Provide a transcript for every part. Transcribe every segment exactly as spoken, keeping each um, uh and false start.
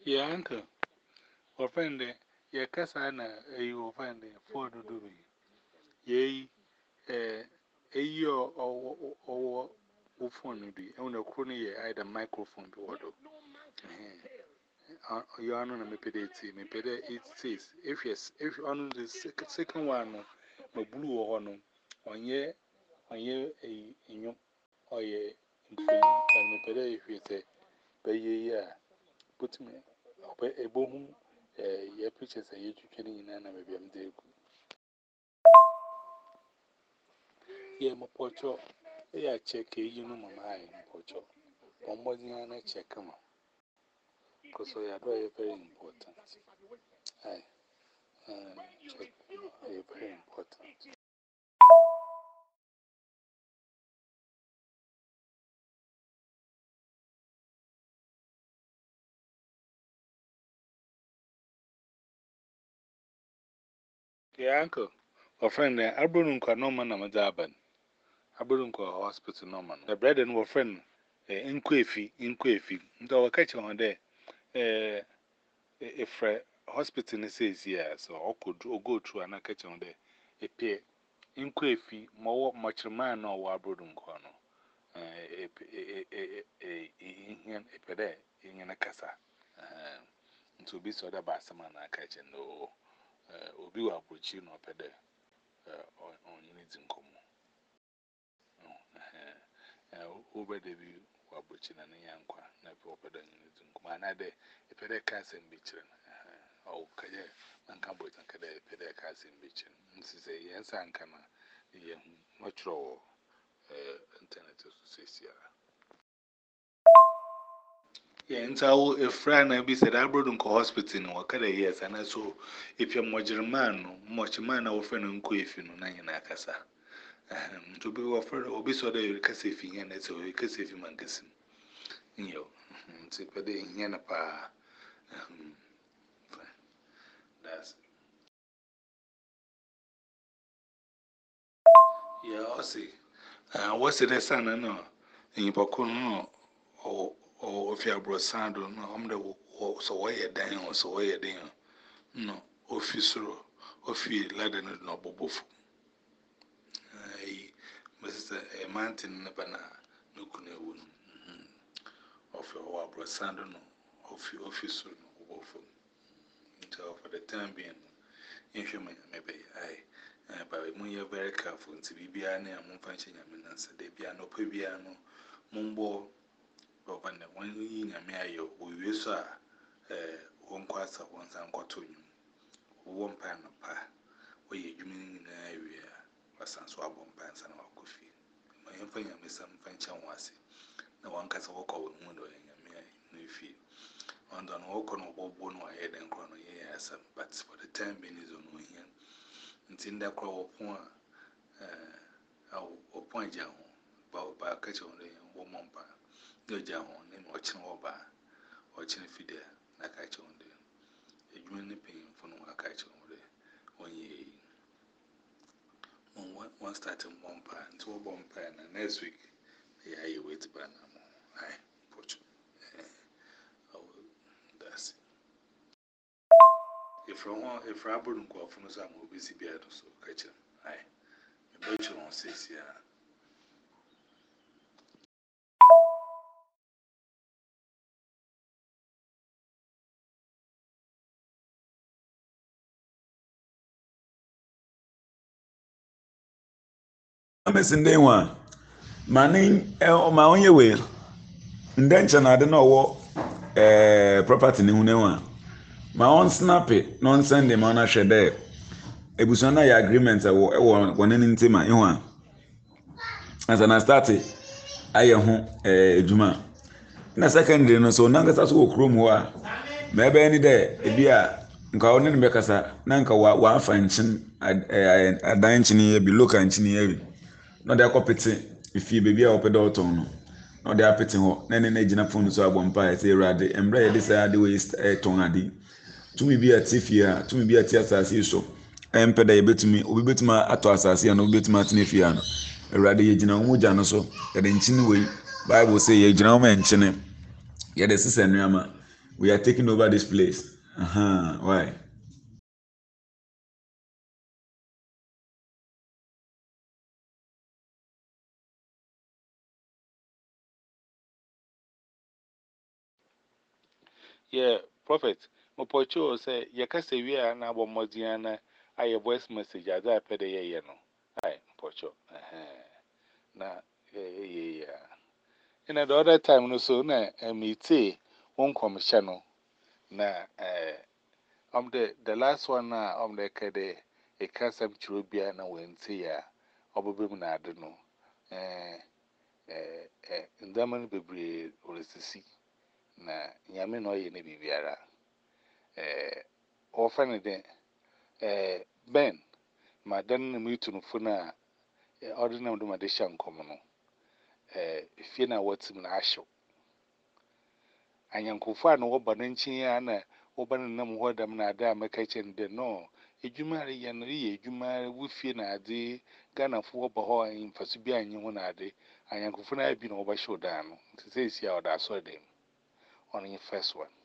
Yeah, uncle. Or friend, yeah, Cassana, you find the four to do. Yea, a year or phone, on a crony, either microphone to order. You are not a pedati, me pede it says, if yes, if you are on the second one, my blue or no, on ye, on ye a young or ye in frame, and me pede if you say, pay ye, put me a boom, ye pictures a year to in an Arabian day. Ye, my portrait, yeah, check a you know my eye, portrait. One more than I check come on, because I are very important. Aye. Um, check, uh, very important. Yeah, uncle, or friend, I brought no man, I'm a daban. I brought a hospital no man. The bread and our friend, in Quaffy, in Quaffy, though I catch on there. Eh, if hospital says yes, or could go through and I catch on there. A pair in Quaffy, more much man or Warbrodum corner. A in a pede in a casa. To be so that Bassaman I catch and no. Obi wa approach no pede on units in common. Eh, over the view wa approach na nyankwa na pe opeda units in common. Anade e pede case mbichren. O kaje manka boy tan kada e pede case mbichren. Nsi say yensa anka na ye matro eh internet so say yeah, and so a friend I be said I brought him to hospital in Wakada years, and I saw if you're much man, much man, our friend and quiff in Nanakasa. To be offered, or be so that you can say if you and so you can say if you man guessing. You say, but they in Yanapa. That's yeah, I'll see. What's the son? I know. In Pocon or or if you are brought sound, no, I'm the so why you're dying or so why you're dying. No, officer, officer, ladder, no bobofu. I, Mister A mountain never no canoe of your brasando of your officer, no bobofu. Until for the time being, if you may, maybe I, but when you're very careful to be behind a moon punching a minute, they be no piano, mumbo, or when the one in a mayo, we saw one quarter once and got to you. One pan of pie, where you mean in the area, was some swab on pants and our coffee. My infant, Miss Some French and was no one can walk over the window in a mere new fee. On the walk on a bone or head and chrono, yes, but for the time being is on here. Until that crow upon a point down, bow by catch on the woman bar. No down, and watching over, watching a feeder, like I told them. A human pain for no catch on the one year. One starting one pan, two one pan, and next week, yeah, you wait by now. I put oh, that's if from one, if I wouldn't go from some will be C B I, so catch him. I bet you won't say, yeah. I'm a Sunday one. My name, my own way. Indention, I don't know what property in one. My own snappy, non send him on a shed there. Ebusona ya agreement one in Tima in one. As an I started, I am a Juma. Na second day, no so Nangas go chrome wa. Maybe any day, a beer. Nka oni ni bekasa na nka wa wa afa nchin adan nchin ye bi local nchin ye bi no dey akopete ifi bebi a opede oton no no dey apete ho na ne na gina phone so agbompa e say rade emra ye dey say ade we ton ade tumi bi atifi a tumi bi ati asase so empeda ye betumi obi betuma ato asase no obi betuma atene fi ano rade ye gina wo gya no so ye dey nchin we bible say ye gina wo nchin ye dey sese nuama We are taking over this place. Uh-huh. Why? Yeah, Prophet. Mopocho say, Yakasa, we are now Modiana. I have voice message as I pay the year. No, I, Pocho. Na, yeah. And at the other time, no, so na, and me tea, one commission. Na, eh, um, the the last one na, um, the Kade, a custom Chirubia, na went here, Obabim na, I don't know. Eh, eh, eh, in the man be or is the sea. Na, Yamin or any bibiara. Eh, often then, eh, Ben, my dan me to no funa, ordinary to my deshan common. Eh, if you know what's in Asho. And young Kufa no Bananchi and Oban Nam Wadam Nada make a chain de no. If you marry Yanri, you marry Wifina de Ghana for Baho in Fasibia and Yonade, and young Kufuna have been over showdown. To say, see how that saw them on your first one.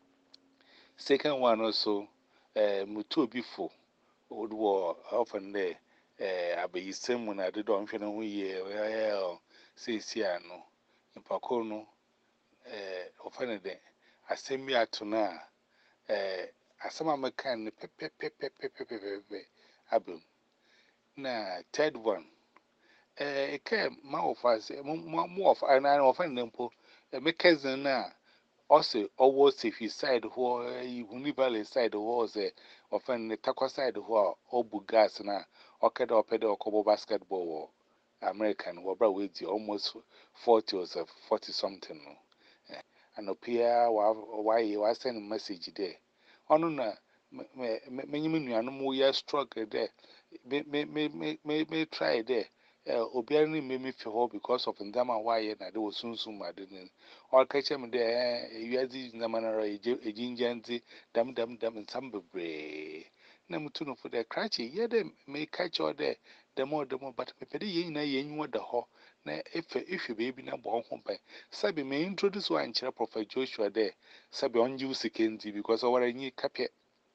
Second one also, eh, Mutu before. Old war often there, eh, I be same when I did on Finan year, well, say Siano, in Pacono, eh, often there. I send me out to now, eh, as some American pepe pepe pepe pepe abum. Na third one, eh, it came more of us, more of an often them po, a cousin now. Also, always if you side who you never side was a often the taco side who are all bugas na or ked or pedal or cobo basketball or American were brought with you almost forty or forty something. And appear why you was sending message there. On na many men we are struggle there. May may may may may try there. Obiani made me feel because of them and why and I was soon soon I didn't. Or catch him there, you had these Namana, a ginger, dam dam dam and some brae. Namutuno for their cratchy, yeah, they may catch all there, the more the more, but maybe ye know ye knew the ho. Na if if you baby na born home by Sabi may introduce one chair Prophet Joshua there, Sabi on you sekendi because our any capia.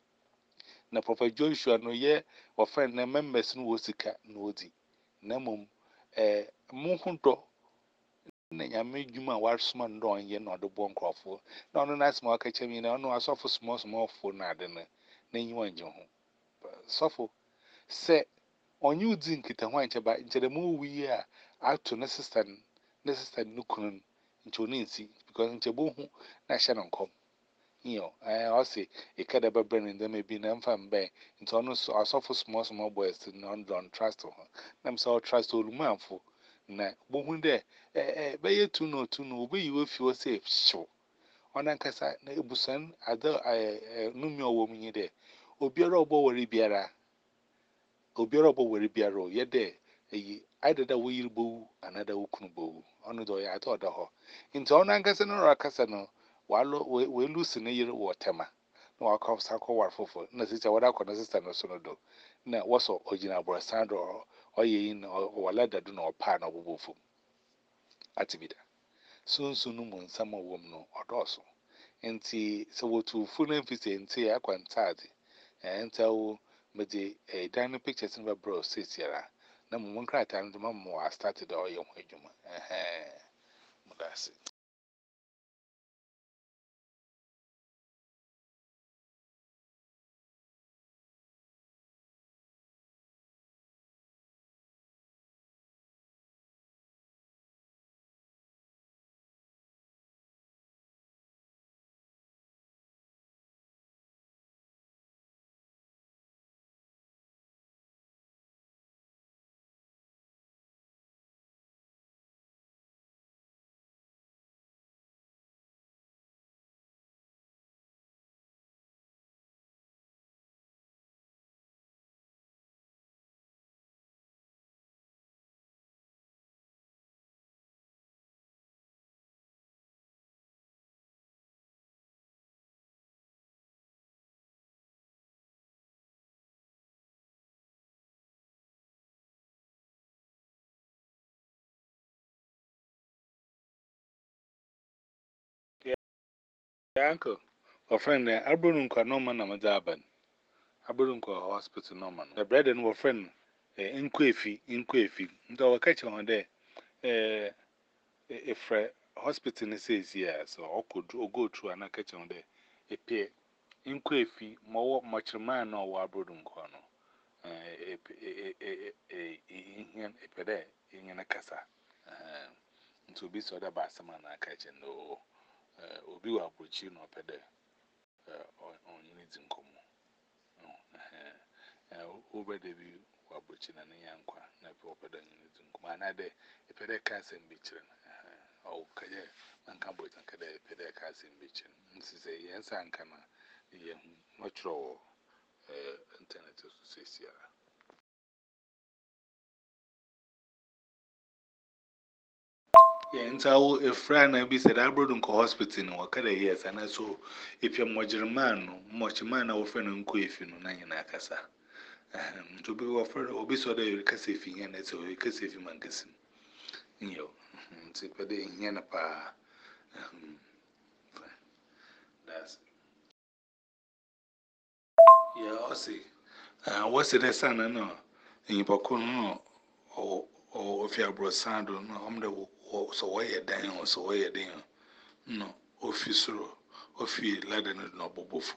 Na Prophet Joshua no ye or friend na members no wosika no di. Namum, eh, Munhundo. I made you my wife's man doing ye not the bone crawford. No, no, that's more catch me now. No, I saw for small, small for Nadine. Then you want your home. Suffer, say, on you drink it and wine about into the movie we are out to necessary, necessary Nukun into Nancy because into Bohu, National come. You know, I also a cadaba burning them may be an infant bay into honest or suffer small, small boys to non don't trust her. Them so trust old man for. Na bohun there, eh, eh, bay two no two no, be you if you were safe, sure. On Ancasa, Busan, other I knew me a woman there. Obiara obo worry biara, Obiara obo worry biaro, yet there, either the wheel bow, another ukubo, on the door I thought the ho. Into on Ancasa or Acasano, while we lose in a year or tema. No, I call Sako war for, no, sister, what I call assistant or sonodo. Now, what's original Brasando or ye in or ladder do not pan of woofo. Atibida. Soon soon moon summer woman or dorsal. And see, so what to full emphasis and say I can't tardy. And tell me the a dining pictures in the bro says here. No one cried and the mamma I started all your way. Eh, that's it. Yeah, uncle. Or friend there, Abrunko no man am Zaban. Abrunko hospital no man. The bread and our friend, in Quafi, in Quafi, though catch on there. Eh, if hospital says yes, or could go through an catch on there. A pay in Quafi, more much man or Abrunko. A in a pede in a casa. To be so that Bassaman I catch and no. Obi wa approaching no pede on units in common. Over the view wa approaching and yankwa na proper than units in common. Another a pede cast and bitchin. Oh, Kaya, and Cambridge and Kada pede cast and bitchin. This is a yes, and cana the much raw internet to say. Yeah, and so if friend I be said I brought him to hospital in Wakada years, and I saw if you're much man, much man, our friend and quiff in Nanakasa. To be offered, or be so that you can save him, and it's a you can save him and kiss him. You know, but they in Yanapa. That's yeah, I'll see. What's the son? I know in Pocono or or if you are brought sand on the so why you're dying or so why you're dying. No, officer, officer, laden no bobofu.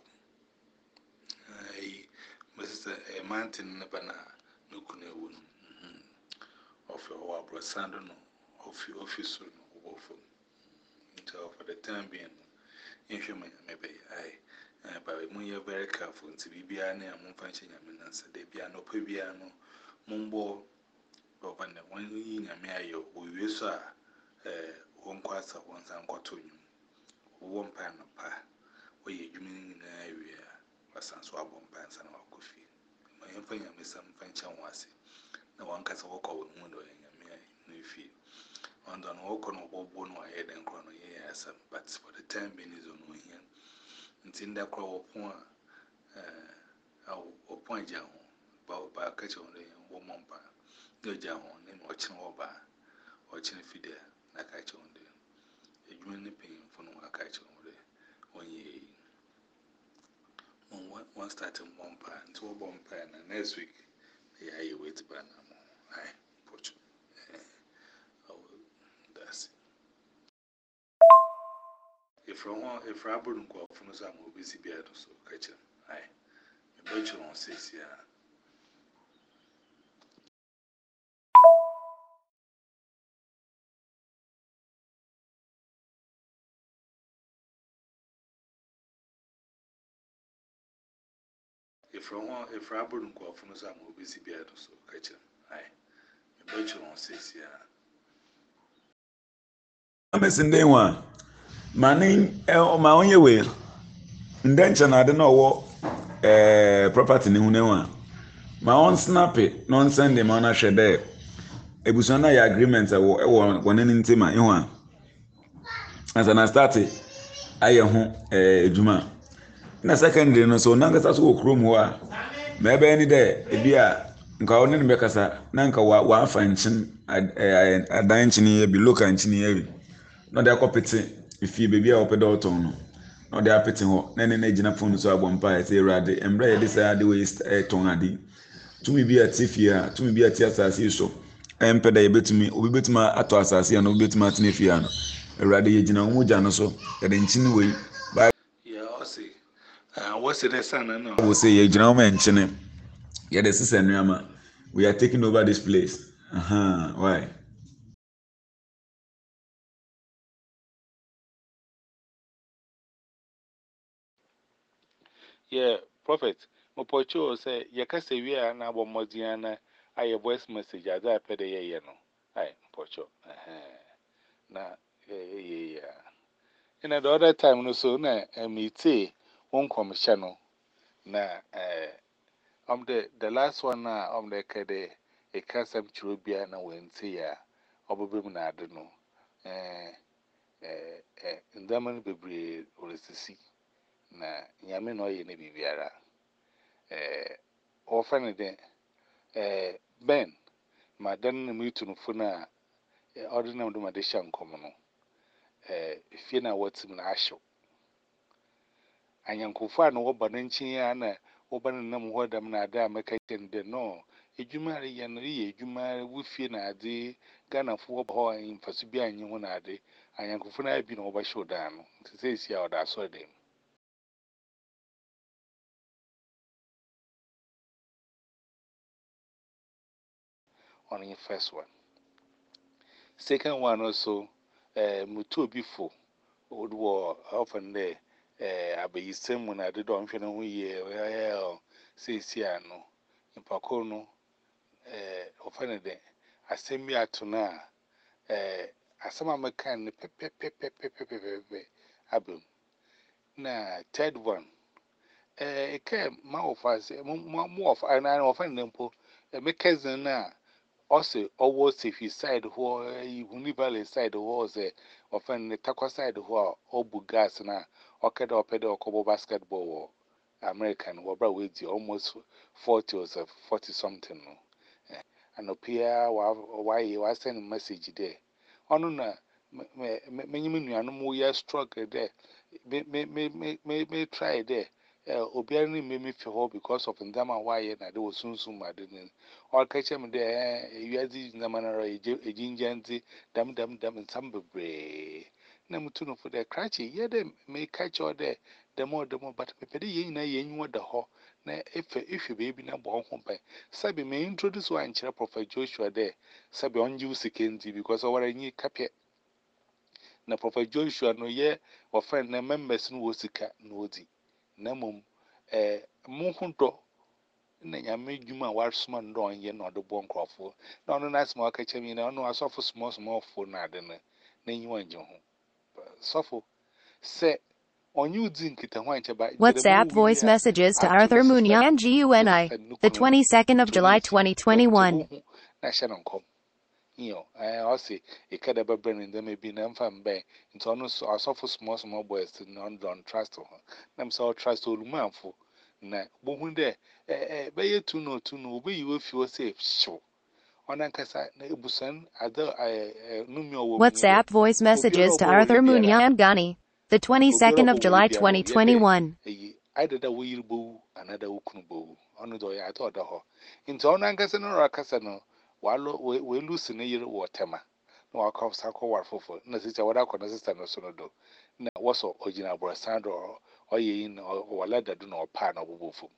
I, Mister A mountain Nabana, no canoe of your brasando, of your officer, no bobofu. Until for the time being, if you may, maybe I, but when you're very careful to be behind a moon punching a minute, they be no piano, mumbo, or when the one in a mayo, we saw one quarter once and got to you. One pan of pie, where you mean in the area. Some swab on pants and our coffee. My infant, Miss Some French and was it. No one can walk over the window in a mere new fee. On the walk on a bone or head and chrono, yes, but for the time being is on here. Until that crow upon a point down, bow by catch on the woman bar. No down and watching over, watching a feeder, like I told them. A dream pain for no catch on the one year. One starting one pan, two one pan, and next week, yeah, you wait by now. I put oh, that's it. If I want, if I wouldn't go from some busy beard, so catch him. I, a bunch of says, yeah. If I want, if I wouldn't go from some busy beard, so catch him. I, a bunch of says, yeah. I'm a Sunday one. My name, my own way. Ndencha na ade na ọwọ eh property ni hune wa. Ma on snap it, non send them on ahwe there. Ebuso na ya agreement ewo ewo wone ni ntima ihu a. As na start aye ho eh edwuma. Na secondary no so na ngasa so okrom ho a. Ma ebe ni de ebi a nka wone ni bekasa na nka wa wa afa nchin adan nchin ye bi local nchin ye bi. No de akopete ifi bebi a opede oton no. No de apete ho na ne na gina phone so abompa e say urade emra ye de say ade we ton ade tumi bi atifia tumi bi atia asase so empeda ye betumi obi betuma ato asase ya no betuma atene fia no urade ye gina wo gya no so ye de nchini we Yeah, I'll see. Uh, what's the son? No, Bible say ye gina wo nchini ye de sisa nuama we are taking over this place. Uh-huh. Why? yeah, prophet. Mopocho say, Yakasa, we are now Modiana. I have voice message as I pay the year. No, I, Pocho. Na, yeah. And at the other time, no so na, and me say, one commission. Na, eh, um, the the last one now, um, the Kade, a custom Chirubia, and I went see ya, or Bibim, I don't know. Eh, eh, eh, in the man be or is to see. Na, Yamin or any Bibiara. Eh, often then, eh, Ben, my then meet no funa, ordinary do my dishan common. Eh, if you know what's in Asho. anyankofo a no wo bananchi ya na wo bananam ho dam na ada meka kende no ejuma re ye no ye ejuma wo fie na ade Ghana fo wo ho mfaso bi anyi ho na ade anyankofo na bi no wo ba show da no se se a oda so dem on the first one. Second one also, uh, mutu before would war often there. Uh, abe isem when I did on feeling we ye say siano in Pacono, uh, often there. I send me out to now. Uh, as some American pepe pepe pepe pepe abum. Na third one. Uh, it came more of us, more of an offend them po. A cousin now. Also, always if you side who you never side who was a often the taco side who are all bugas na or ked or pedal or basketball American, wabra with you almost forty or forty something. And appear why you are sending message there. On no, many animal year struggle there. May, may, may, may, may try there. Obiani made me feel because of them why and I was soon soon I didn't. All catch him there, you had these Namana, a ginger, dam dam dam and some bray. Namutuno for their cratchy, yeah, they may catch all there, the more the more, but maybe ye know ye knew the ho. Na if if you baby na born home by Sabi may introduce one chair Prophet Joshua there, Sabi on you sekendi because our any capet. Na Prophet Joshua no ye or friend na members no sika no di. Namum eh Muhundo na yame juma war sman don ye no the bon crofo. No no na small catch me na no asofo small small phone na de na na yi wan je ho. Sofo se onyu din kita ho anche ba Jeremiah WhatsApp voice messages to ato Arthur the sister Munia and the Guni. sister The nukunu twenty-second of July Tunisia twenty but twenty-one. wo na shanon kom yo I also e kada ba bren dem bi na mfa mbe nti ono so asofo small small boys no don't trust ho nam so trust olumanfo na bo hu de eh eh be ye tu no tu no obi yi ofi o say show ona nkasa na ebusan ada numi owo mu ni de WhatsApp voice obi ro messages to obo wo Arthur biara Munia and Guni. The obi ro twenty-second obo of wo July biara o ye de twenty twenty-one. eyi either that we yibo another ukunu bo ono do ya to da ho nti ona nkasa no ra kasa no walo we lose ne yire wo tema na wa ka sa ko war fofo na sister wada ko na sister no so no do na woso original bro sandro oye yin wala da do na opa na obofo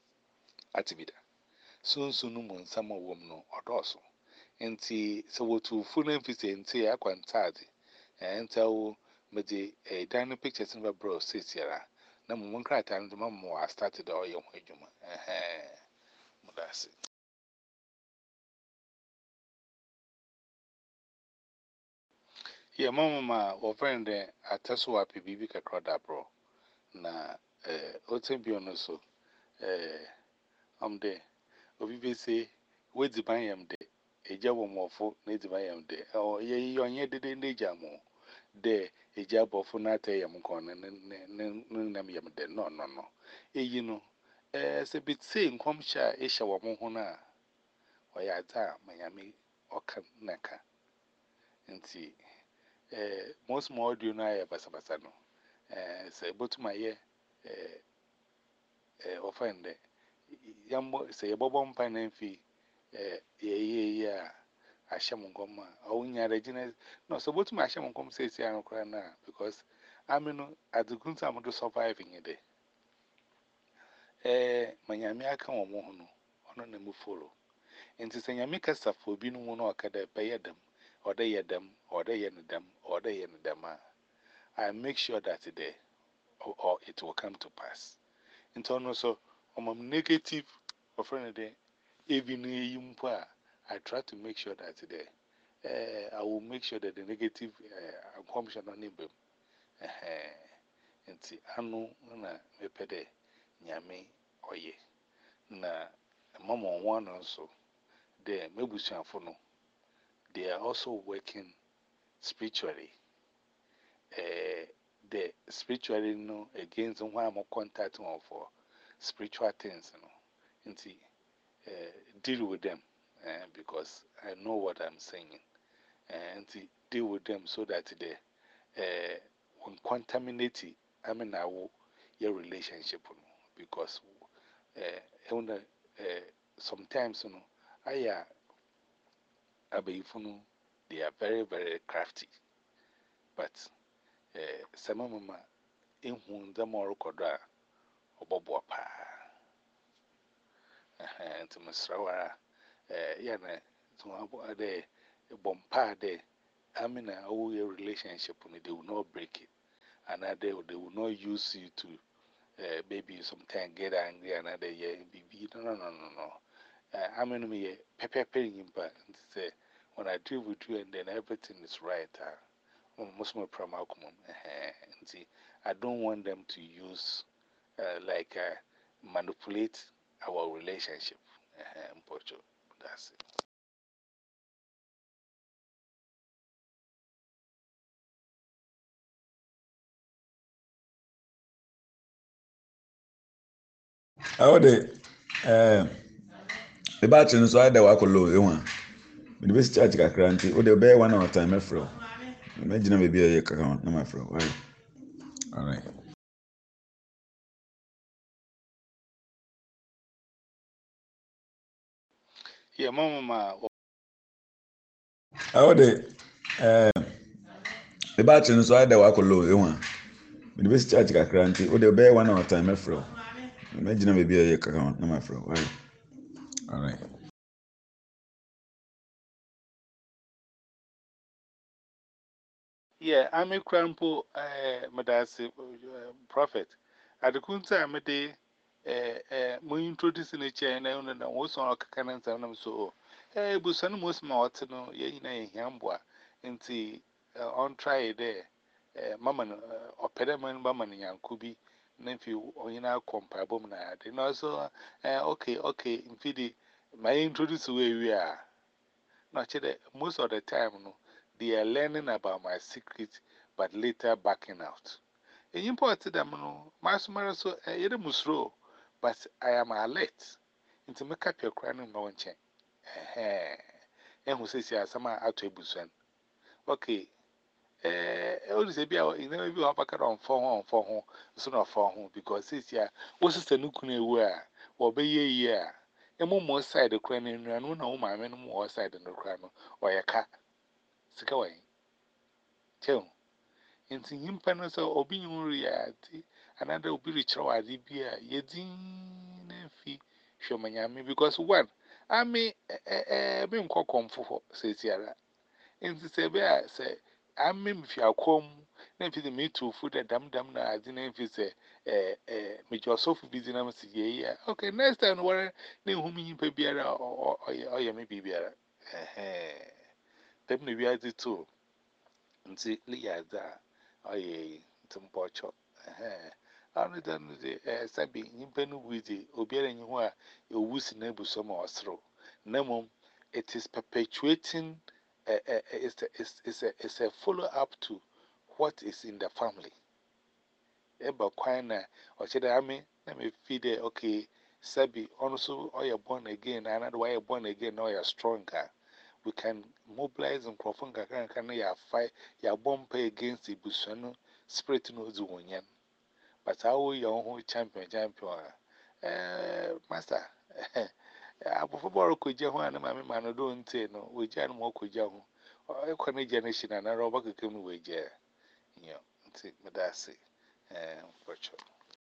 atibida sunsun mu nsama wom no odoso nti so wotu fu na mfise nti ya kwantade entawo mede eh dino pictures no bro sesiara na mo nkrata no ma mo a started all your hwedwuma eh mudase ye mama ma wo friend ataso api bibi kakra da bro na eh otembi ono so eh amde obi be say we di ban yam de eja wo mofo na di ban yam de o ye yonye de de ndeja mo de eja bofo na ta yam kon ne ne ne nam yam de no no no eyi no eh se bit say nkom sha e hya wo mo ho na o ya za manyame oka naka nti eh most more audio na ya basa basa no eh se botuma ye eh eh ofende yambo se yebobo mpa na mfi eh ye ye ye a ahyem ngoma o nya regina no so botuma ahyem ngom se si an kra na because amino adukunta am do surviving ide eh manyame aka wo mo ho no ono na mu follow nti se nyame kasa fo bi no mu no akada peyedam oda yedam oda yenedam oda yenedam I make sure that it or, or it will come to pass. In turn also, on my negative or friend day, even yumpa, I try to make sure that today uh, I will make sure that the negative uh, consumption on him. And see, I know na me pede nyame oye na mama one also there maybe for no they are also working spiritually. Uh, the spiritually no against why I'm contact one for spiritual things, you know, and see, uh, deal with them uh, because I know what I'm saying, and see, deal with them so that they uh, when contaminate. I mean, I will your relationship because uh, uh, sometimes you know I uh, abayifunu they are very very crafty but uh, some mama in whom the more recorder or bobo pa and to Mister Rawara yana to have a bompa de I mean a relationship they will not break it and they, they will not use you to uh, maybe sometimes get angry another year baby no no no no no uh, I mean me pepper paying but say when I deal with you and then everything is right uh, most more promokum and see I don't want them to use uh, like uh, manipulate our relationship uh, that's it. How de eh the battery no so ada wa ko low e wa me be charge kakra nti o de be one hour time afro imagine be be kakra na my fro why all right Yeah mama how de eh the battery no so ada wa ko low e wa me be charge kakra nti o de be one hour time afro imagine be be kakra na my fro why all right. yeah I'm a crampo uh, madasi uh, prophet at the kunta amede eh eh mo introduce in chain na na wo so akaka na nsam na so eh busan mo sma wot no ye nyina ye hiamboa nti on try there eh mama no opede man mama no yanku bi na mfi onyina kompa bom na ade no so eh okay okay mfidi my introduce we we a no chere most of the time no they are learning about my secret but later backing out. And you put them, no, Masumara so a little musro, but I am alert. Into make up your crown in my chain. Eh, and who says, yeah, some out to a busan. Okay, eh, always a beer in every alpaca on four home, four home, soon of four home, because this year was the Nukune wear, or be ye year. A more side the crown in run, no, my men more side in the crown, or a cat. Sick away. Tell. Into him panels or being reality, another will be rich or Adibia, Yedin fee, Shomanyami, because one, I may a being called comfort, says Yara. And to say, Bear, say, I mean, if you are come, then for the me to food a dam dam, I didn't say, eh, eh, make yourself busy. Yeah, okay, next time, where name whom you pay beer or maybe beer. Eh, then maybe I did too. And see, Leah, aye, Tumpocho. Eh, only done the eh, Sabi, Impenu with the Obiera, you are a woozy neighbor some or throw. Nemum, it is perpetuating, eh, eh, it's a, it's, it's a, it's a follow up to what is in the family. Eba Quina, or should I mean, let me feed it, okay, Sabi, also, or you're born again, another way you're born again, or you're stronger. We can mobilize and crowdfund can can ya fight ya bomb pay against the Busano spirit no Zuonian. But how your own champion champion? Eh, master. Abu football could you want mammy man don't say no, we jan more could you. Or a corner generation and a robber could come away, yeah. Yeah, but that's it. Eh, for sure.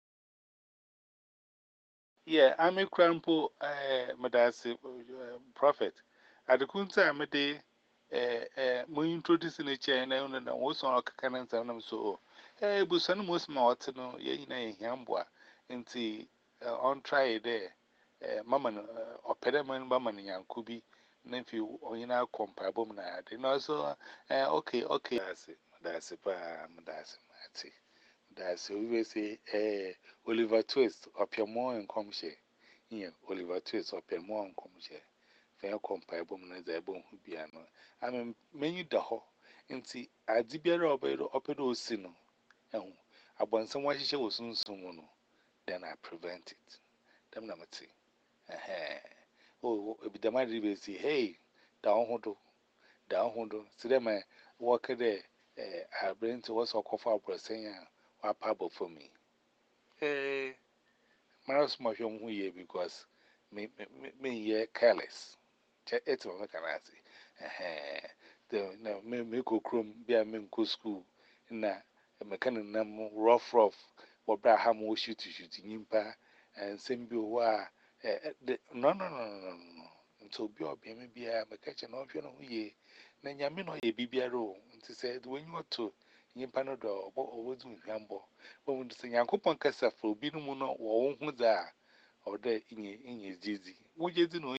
Yeah, I'm a crampo, eh, Madasi prophet. At the Kunta Amade, eh, eh, mo introduce in a chain, and also a canon and so. Eh, Busan most mountain, ye in a hambua, and see on try there. Eh, Mamma or pedament, Mamma and Kubi, nephew, or in our comparable night. And also, eh, okay, okay, that's it, that's it, that's it. That's we will say, eh, Oliver Twist, up your more and come share. Here, Oliver Twist, up your more and come share. Fair comparable as a bone who be an. I mean, many the ho, and see, I did be a robber up at those sino. And I want someone she was soon soon, then I prevent it. Them number three. Eh, oh, if the man will say, hey, down hodo, down hodo, see them, eh, walk there, eh, I bring to what's a coffee saying, what pabble for me. eh, Maras Masham here because me, me, me, ye careless. It's what can I say? Eh, the no, me, me go crum, be a me go school, na a mechanic name rough rough, what Braham was shoot to shoot in Yimpa, and send you wa. No, no, no, no, no, no. Until be or be maybe a catching off your own ye. Then Yamino ye be a row, and to say, when you are to Yimpano door, what was doing Yambo. When we say Yankopon Cassa for Binumono or who there, or there in ye in ye dizzy. Would you know?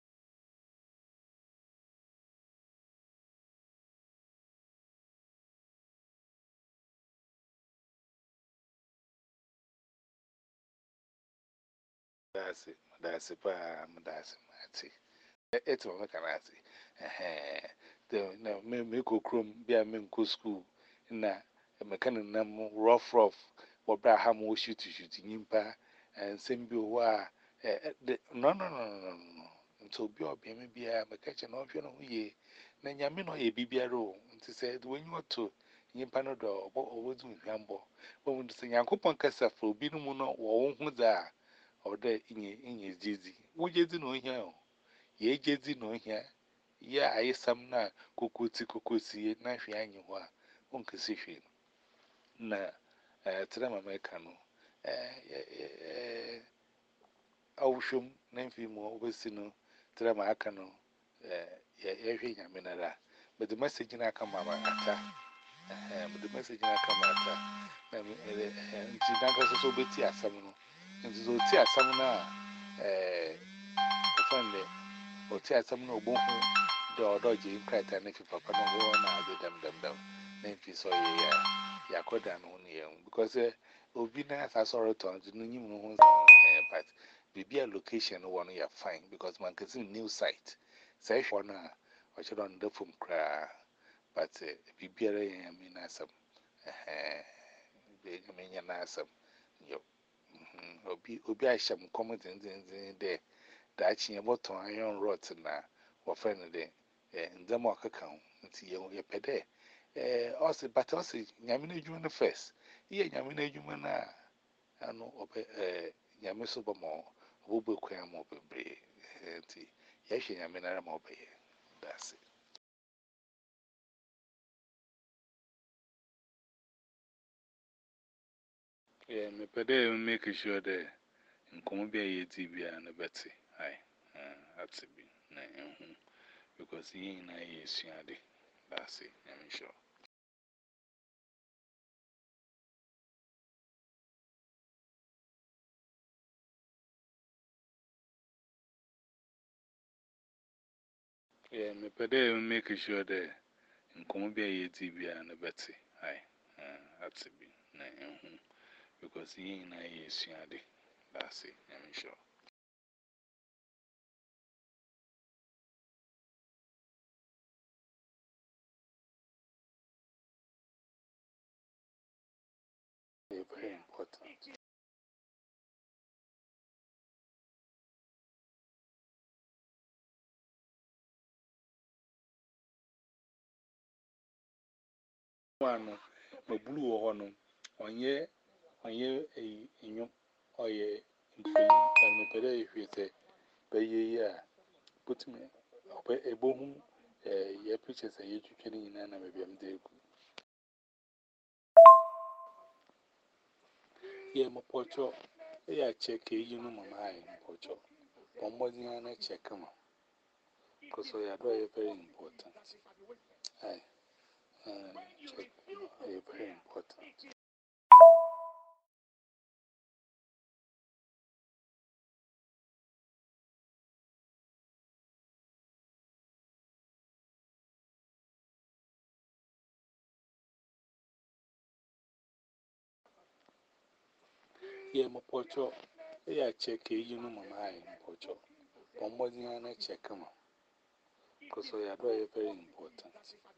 That's it, that's it, that's it. It's what can I say? Eh, the no, me, me go crum, be a me go school, na a mechanic name rough rough, what Braham was shoot to shoot in Yimpa, and send you wa. No, no, no, no, no, no. Until be or be maybe a catching off your own ye. Then Yamino ye be a row, and to say, when you are to Yimpano door, what was doing Yambo. When we say Yankopon Cassa for Binumono or who there, or there in ye in ye dizzy. Would you know here? Ye jezi no here. Ya aye sam na kokoti kokosi na hwe anyi ho a onkesi hwe na eh tira mama ka no eh eh awushum na mfi mu obesi no tira ma aka no eh ye hwe nyame na ra but the message na aka mama ata eh but the message na aka mama ata na eh nti na ka so beti asam no nti so ti asam na eh ofande o ti asam no obohu the other Jim Crichton, and if you papa no go on, I did them, them, them. Then if you saw ye, Yakodan only, because Obina has already turned to new ones, but be a location one year fine because man can see new site. Say, for now, I should on the from cry, but be a mean as some, eh, big mean as some. Yo, Obi, Obi, I shall comment in there. That she about to iron rods na or friend de in the mark account until you pay there. Eh, also, but also, Yamina Juma first. Ye Yamina Juma na, I know, eh, Yamisubamo, Wubu Quam of a bray. Yes, Yamina Mobay. That's it. Yeah, me pede make sure that in Columbia ye T V and a Betsy. Aye, that's it. Because he and I is Yadi. That's it, I'm sure. Yeah, me pede make sure that in Columbia ye T V and a Betsy. Aye, that's it. Because he and I is Yadi. That's it, I'm sure. Very important. One, my blue on on ye, on ye a young or ye in free, and me pede if you say, pay ye, put me a boom, ye pictures a you training in an maybe yeah, my portrait. Yeah, check a you know my eye, portrait. One more than I check them because we are very, very important. Aye, check very important. Yeah, my portrait. Yeah, check a you know my eye, portrait. One more than I check them because we are very, very important.